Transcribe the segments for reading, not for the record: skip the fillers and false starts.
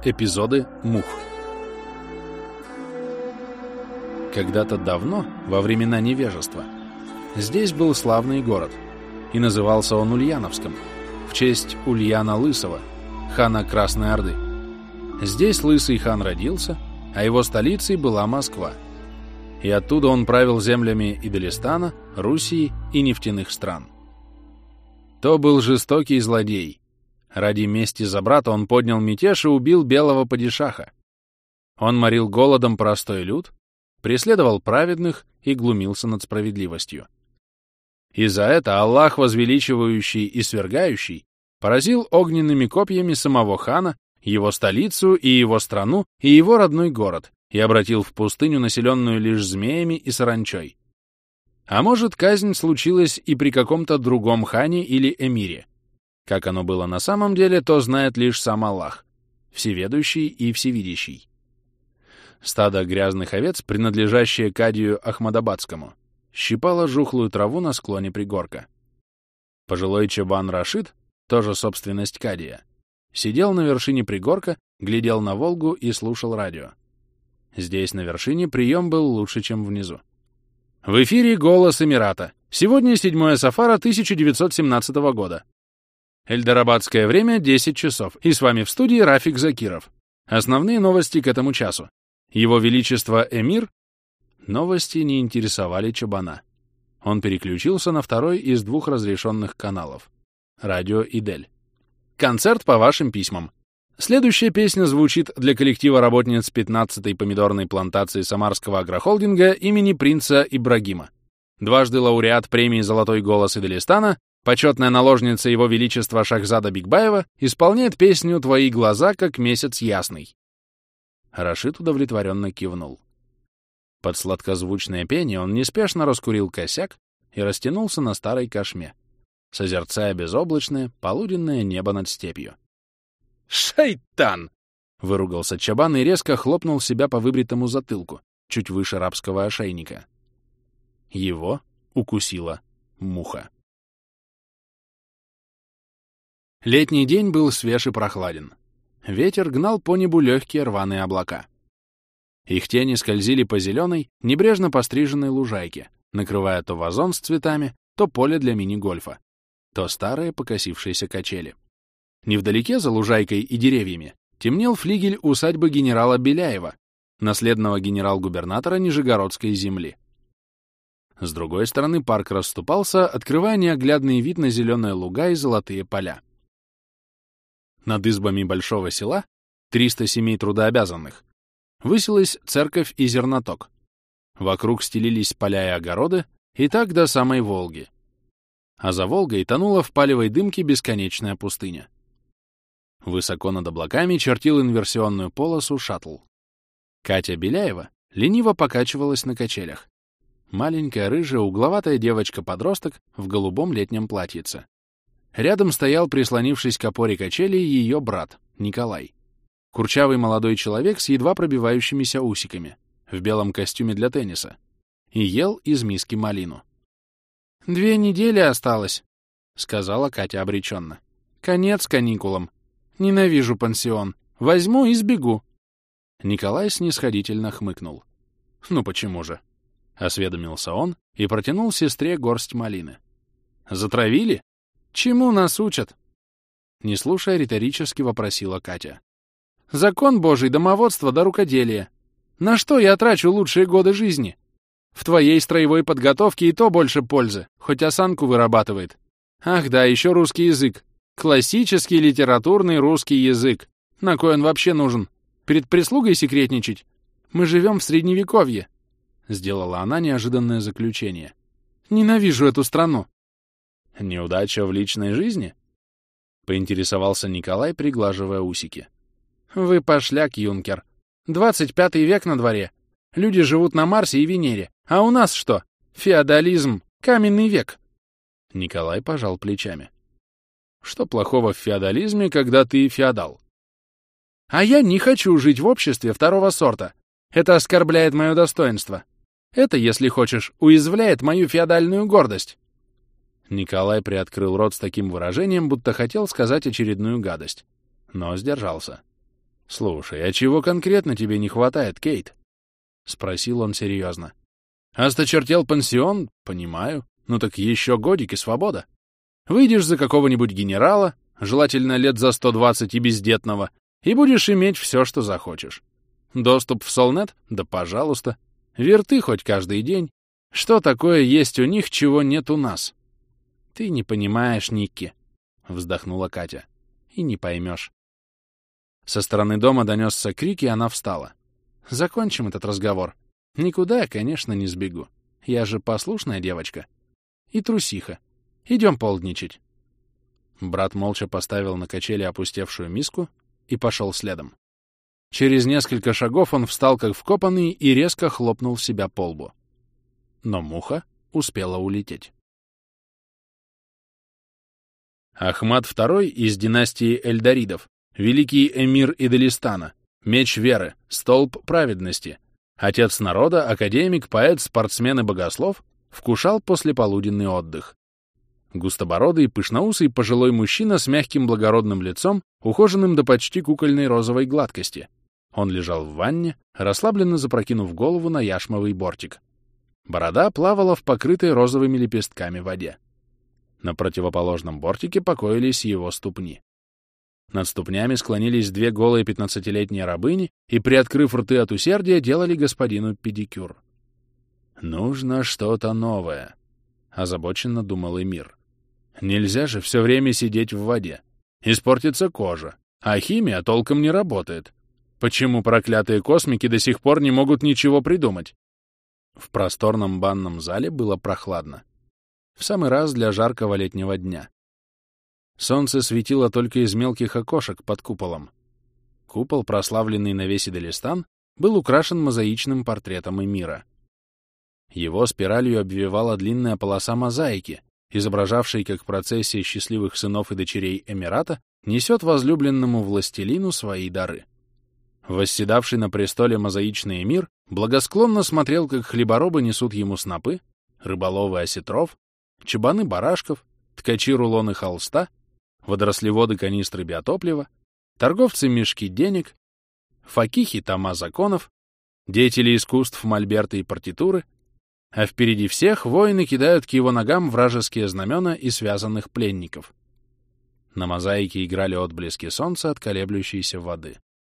Эпизоды мух. Когда-то давно, во времена невежества, здесь был славный город, и назывался он Ульяновском, в честь Ульяна Лысого, хана Красной Орды. Здесь Лысый хан родился, а его столицей была Москва, и оттуда он правил землями Идолистана, Руссии и нефтяных стран. То был жестокий злодей. Ради мести за брата он поднял мятеж и убил белого падишаха. Он морил голодом простой люд, преследовал праведных и глумился над справедливостью. И за это Аллах, возвеличивающий и свергающий, поразил огненными копьями самого хана, его столицу и его страну, и его родной город, и обратил в пустыню, населенную лишь змеями и саранчой. А может, казнь случилась и при каком-то другом хане или эмире. Как оно было на самом деле, то знает лишь сам Аллах, всеведущий и всевидящий. Стадо грязных овец, принадлежащее кадию Ахмадабадскому, щипало жухлую траву на склоне пригорка. Пожилой чабан Рашид, тоже собственность кадия, сидел на вершине пригорка, глядел на Волгу и слушал радио. Здесь, на вершине, прием был лучше, чем внизу. В эфире «Голос Эмирата». Сегодня 7 Сафара 1917 года. Эльдорабадское время — 10 часов. И с вами в студии Рафик Закиров. Основные новости к этому часу. Его Величество Эмир. Новости не интересовали чабана. Он переключился на второй из двух разрешенных каналов. Радио Идель. Концерт по вашим письмам. Следующая песня звучит для коллектива работниц 15-й помидорной плантации Самарского агрохолдинга имени принца Ибрагима. Дважды лауреат премии «Золотой голос Идолистана», почетная наложница Его Величества Шахзада Бигбаева, исполняет песню «Твои глаза, как месяц ясный». Рашид удовлетворенно кивнул. Под сладкозвучное пение он неспешно раскурил косяк и растянулся на старой кошме, созерцая безоблачное полуденное небо над степью. «Шайтан!» — выругался чабан и резко хлопнул себя по выбритому затылку, чуть выше рабского ошейника. Его укусила муха. Летний день был свеж и прохладен. Ветер гнал по небу легкие рваные облака. Их тени скользили по зеленой, небрежно постриженной лужайке, накрывая то вазон с цветами, то поле для мини-гольфа, то старые покосившиеся качели. Невдалеке, за лужайкой и деревьями, темнел флигель усадьбы генерала Беляева, наследного генерал-губернатора Нижегородской земли. С другой стороны парк расступался, открывая неоглядный вид на зеленые луга и золотые поля. Над избами большого села, 300 семей трудообязанных, высилась церковь и зерноток. Вокруг стелились поля и огороды, и так до самой Волги. А за Волгой тонула в палевой дымке бесконечная пустыня. Высоко над облаками чертил инверсионную полосу шаттл. Катя Беляева лениво покачивалась на качелях. Маленькая, рыжая, угловатая девочка-подросток в голубом летнем платьице. Рядом стоял, прислонившись к опоре качели, ее брат, Николай. Курчавый молодой человек с едва пробивающимися усиками, в белом костюме для тенниса, и ел из миски малину. 2 недели осталось, — сказала Катя обреченно. Конец каникулам. Ненавижу пансион. Возьму и сбегу. Николай снисходительно хмыкнул. Ну почему же? — осведомился он и протянул сестре горсть малины. Затравили? Чему нас учат? Не слушая, риторически вопросила Катя. Закон Божий, домоводство да рукоделие. На что я трачу лучшие годы жизни? В твоей строевой подготовке и то больше пользы, хоть осанку вырабатывает. Ах да, еще русский язык. Классический литературный русский язык. На кой он вообще нужен? Перед прислугой секретничать? Мы живем в Средневековье. Сделала она неожиданное заключение. Ненавижу эту страну. Неудача в личной жизни? Поинтересовался Николай, приглаживая усики. Вы пошляк, юнкер. 25 век на дворе. Люди живут на Марсе и Венере. А у нас что? Феодализм. Каменный век. Николай пожал плечами. Что плохого в феодализме, когда ты феодал? А я не хочу жить в обществе второго сорта. Это оскорбляет мое достоинство. Это, если хочешь, уязвляет мою феодальную гордость. Николай приоткрыл рот с таким выражением, будто хотел сказать очередную гадость, но сдержался. «Слушай, а чего конкретно тебе не хватает, Кейт?» — спросил он серьезно. «Осточертел пансион? Понимаю. Ну так еще годик и свобода. Выйдешь за какого-нибудь генерала, желательно лет за 120 и бездетного, и будешь иметь все, что захочешь. Доступ в Солнет? Да пожалуйста. Верты хоть каждый день. Что такое есть у них, чего нет у нас?» «Ты не понимаешь, Никки», — вздохнула Катя. «И не поймешь». Со стороны дома донесся крик, и она встала. «Закончим этот разговор. Никуда я, конечно, не сбегу. Я же послушная девочка. И трусиха. Идем полдничать». Брат молча поставил на качели опустевшую миску и пошел следом. Через несколько шагов он встал как вкопанный и резко хлопнул себя по лбу. Но муха успела улететь. Ахмад II из династии Эльдоридов, великий эмир Идлистана, меч веры, столб праведности, отец народа, академик, поэт, спортсмен и богослов, вкушал послеполуденный отдых. Густобородый, пышноусый пожилой мужчина с мягким благородным лицом, ухоженным до почти кукольной розовой гладкости. Он лежал в ванне, расслабленно запрокинув голову на яшмовый бортик. Борода плавала в покрытой розовыми лепестками воде. На противоположном бортике покоились его ступни. Над ступнями склонились две голые 15-летние рабыни и, приоткрыв рты от усердия, делали господину педикюр. «Нужно что-то новое», — озабоченно думал эмир. «Нельзя же все время сидеть в воде. Испортится кожа, а химия толком не работает. Почему проклятые космики до сих пор не могут ничего придумать?» В просторном банном зале было прохладно. В самый раз для жаркого летнего дня. Солнце светило только из мелких окошек под куполом. Купол, прославленный на весь Идлистан, был украшен мозаичным портретом эмира. Его спиралью обвивала длинная полоса мозаики, изображавшей, как процессия счастливых сынов и дочерей Эмирата несет возлюбленному властелину свои дары. Восседавший на престоле мозаичный эмир благосклонно смотрел, как хлеборобы несут ему снопы, рыболовы осетров, чабаны барашков, ткачи рулоны холста, водорослеводы канистры биотоплива, торговцы мешки денег, факихи тома законов, деятели искусств мольберты и партитуры, а впереди всех воины кидают к его ногам вражеские знамена и связанных пленников. На мозаике играли отблески солнца от колеблющейся воды.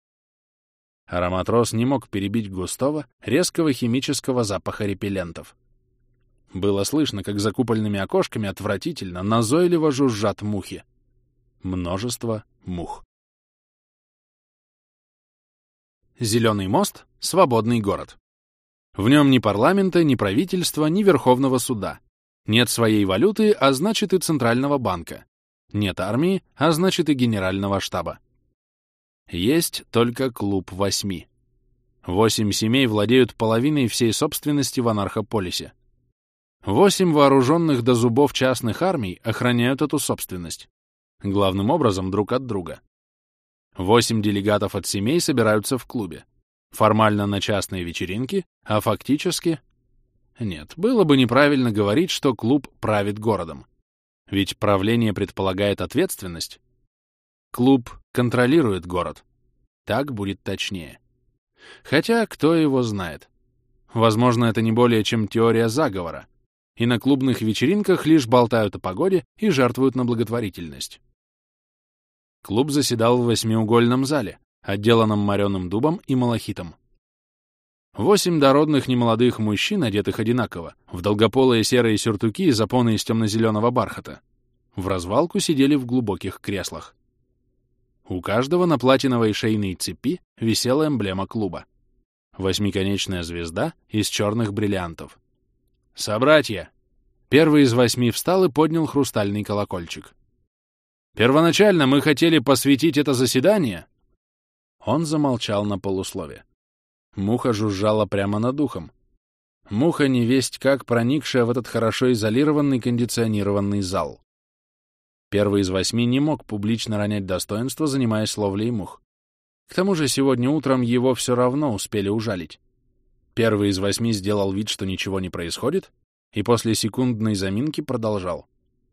Аромат роз не мог перебить густого, резкого химического запаха репеллентов. Было слышно, как за купольными окошками отвратительно, назойливо жужжат мухи. Множество мух. Зеленый мост — свободный город. В нем ни парламента, ни правительства, ни Верховного суда. Нет своей валюты, а значит и Центрального банка. Нет армии, а значит и Генерального штаба. Есть только клуб 8. 8 семей владеют половиной всей собственности в Анархополисе. 8 вооруженных до зубов частных армий охраняют эту собственность. Главным образом друг от друга. 8 делегатов от семей собираются в клубе. Формально на частные вечеринки, а фактически... Нет, было бы неправильно говорить, что клуб правит городом. Ведь правление предполагает ответственность. Клуб контролирует город. Так будет точнее. Хотя, кто его знает. Возможно, это не более чем теория заговора. И на клубных вечеринках лишь болтают о погоде и жертвуют на благотворительность. Клуб заседал в 8-угольном зале, отделанном мореным дубом и малахитом. 8 дородных немолодых мужчин, одетых одинаково, в долгополые серые сюртуки и запоны из темно-зеленого бархата, в развалку сидели в глубоких креслах. У каждого на платиновой шейной цепи висела эмблема клуба. 8-конечная звезда из черных бриллиантов. «Собратья!» Первый из 8 встал и поднял хрустальный колокольчик. «Первоначально мы хотели посвятить это заседание...» Он замолчал на полуслове. Муха жужжала прямо над ухом. Муха невесть как проникшая в этот хорошо изолированный кондиционированный зал. Первый из 8 не мог публично ронять достоинство, занимаясь ловлей мух. К тому же сегодня утром его все равно успели ужалить. Первый из 8 сделал вид, что ничего не происходит, и после секундной заминки продолжал.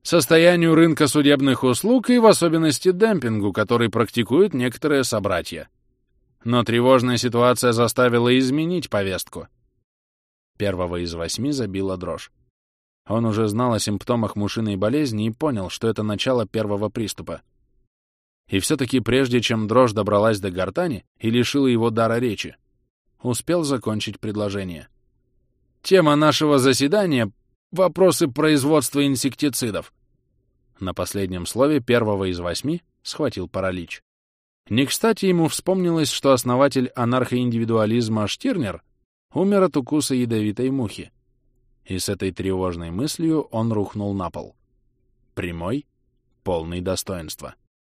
состоянию рынка судебных услуг и в особенности демпингу, который практикуют некоторые собратья. Но тревожная ситуация заставила изменить повестку. Первого из 8 забила дрожь. Он уже знал о симптомах мушиной болезни и понял, что это начало первого приступа. И все-таки прежде чем дрожь добралась до гортани и лишила его дара речи, успел закончить предложение. «Тема нашего заседания — вопросы производства инсектицидов». На последнем слове первого из 8 схватил паралич. Не кстати ему вспомнилось, что основатель анархоиндивидуализма Штирнер умер от укуса ядовитой мухи. И с этой тревожной мыслью он рухнул на пол. Прямой, полный достоинства.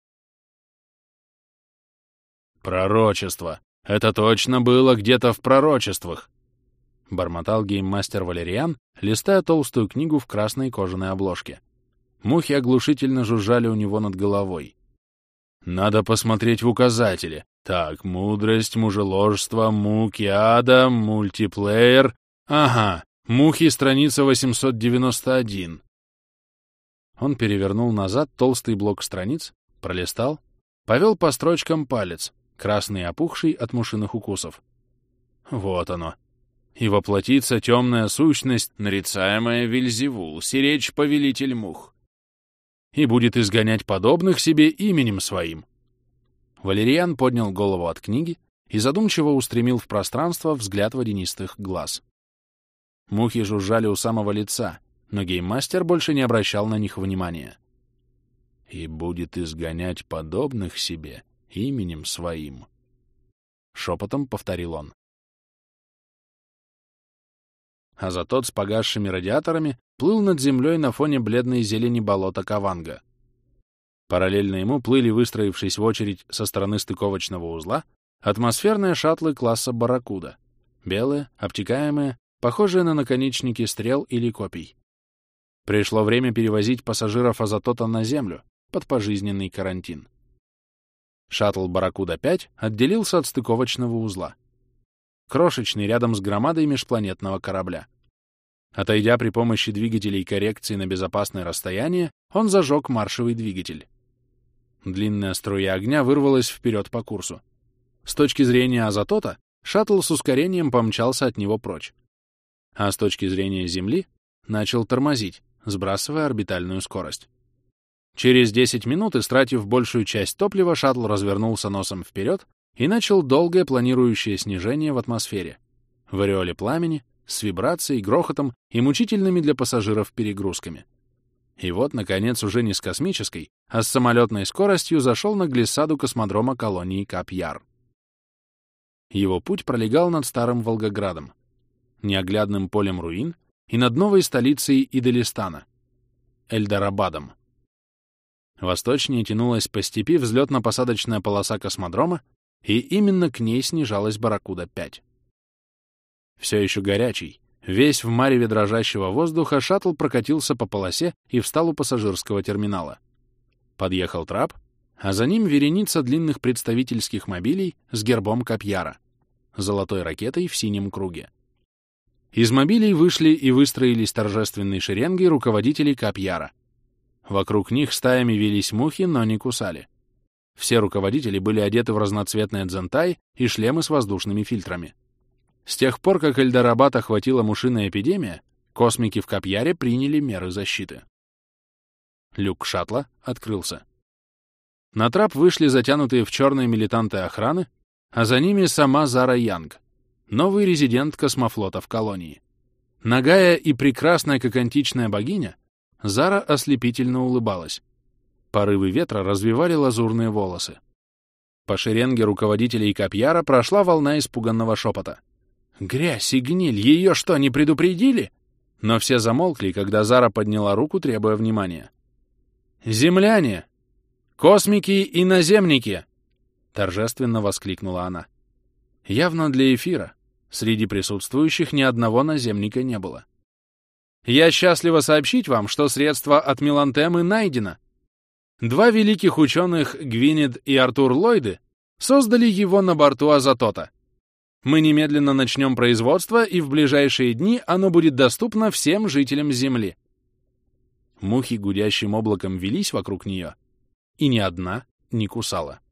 «Пророчество! Это точно было где-то в пророчествах!» — бормотал гейммастер Валериан, листая толстую книгу в красной кожаной обложке. Мухи оглушительно жужжали у него над головой. «Надо посмотреть в указатели. Так, мудрость, мужеложество, муки ада, мультиплеер. Ага, мухи, страница 891». Он перевернул назад толстый блок страниц, пролистал, повел по строчкам палец, красный и опухший от мушиных укусов. Вот оно. «И воплотится темная сущность, нарицаемая Вельзевул, сиречь повелитель мух, и будет изгонять подобных себе именем своим». Валериан поднял голову от книги и задумчиво устремил в пространство взгляд водянистых глаз. Мухи жужжали у самого лица, но гейммастер больше не обращал на них внимания. «И будет изгонять подобных себе именем своим», — шепотом повторил он. Азатот с погасшими радиаторами плыл над землей на фоне бледной зелени болота Каванга. Параллельно ему плыли, выстроившись в очередь со стороны стыковочного узла, атмосферные шаттлы класса «Барракуда». Белые, обтекаемые, похожие на наконечники стрел или копий. Пришло время перевозить пассажиров Азатота на Землю под пожизненный карантин. Шаттл «Барракуда-5» отделился от стыковочного узла. Крошечный рядом с громадой межпланетного корабля. Отойдя при помощи двигателей коррекции на безопасное расстояние, он зажег маршевый двигатель. Длинная струя огня вырвалась вперед по курсу. С точки зрения Азатота, шаттл с ускорением помчался от него прочь. А с точки зрения Земли начал тормозить, сбрасывая орбитальную скорость. Через 10 минут, истратив большую часть топлива, шаттл развернулся носом вперед и начал долгое планирующее снижение в атмосфере, в ореоле пламени, с вибрацией, грохотом и мучительными для пассажиров перегрузками. И вот, наконец, уже не с космической, а с самолетной скоростью зашел на глиссаду космодрома колонии Кап-Яр. Его путь пролегал над старым Волгоградом, неоглядным полем руин и над новой столицей Иделистана — Эльдорабадом. Восточнее тянулась по степи взлетно-посадочная полоса космодрома, и именно к ней снижалась «Барракуда-5». Все еще горячий, весь в мареве дрожащего воздуха, шаттл прокатился по полосе и встал у пассажирского терминала. Подъехал трап, а за ним вереница длинных представительских мобилей с гербом Кап-Яра, золотой ракетой в синем круге. Из мобилей вышли и выстроились торжественной шеренгой руководители Кап-Яра. Вокруг них стаями вились мухи, но не кусали. Все руководители были одеты в разноцветные дзентай и шлемы с воздушными фильтрами. С тех пор, как Эльдорабад охватила мушиная эпидемия, космики в Кап-Яре приняли меры защиты. Люк шаттла открылся. На трап вышли затянутые в черные милитанты охраны, а за ними сама Зара Янг, новый резидент космофлота в колонии. Нагая и прекрасная, как античная богиня, Зара ослепительно улыбалась. Порывы ветра развивали лазурные волосы. По шеренге руководителей Кап-Яра прошла волна испуганного шепота. «Грязь и гниль! Ее что, не предупредили?» Но все замолкли, когда Зара подняла руку, требуя внимания. «Земляне! Космики и наземники!» — торжественно воскликнула она. Явно для эфира. Среди присутствующих ни одного наземника не было. «Я счастлива сообщить вам, что средство от мелантемы найдено. 2 великих ученых, Гвинет и Артур Ллойды, создали его на борту Азатота. Мы немедленно начнем производство, и в ближайшие дни оно будет доступно всем жителям Земли». Мухи гудящим облаком велись вокруг нее, и ни одна не кусала.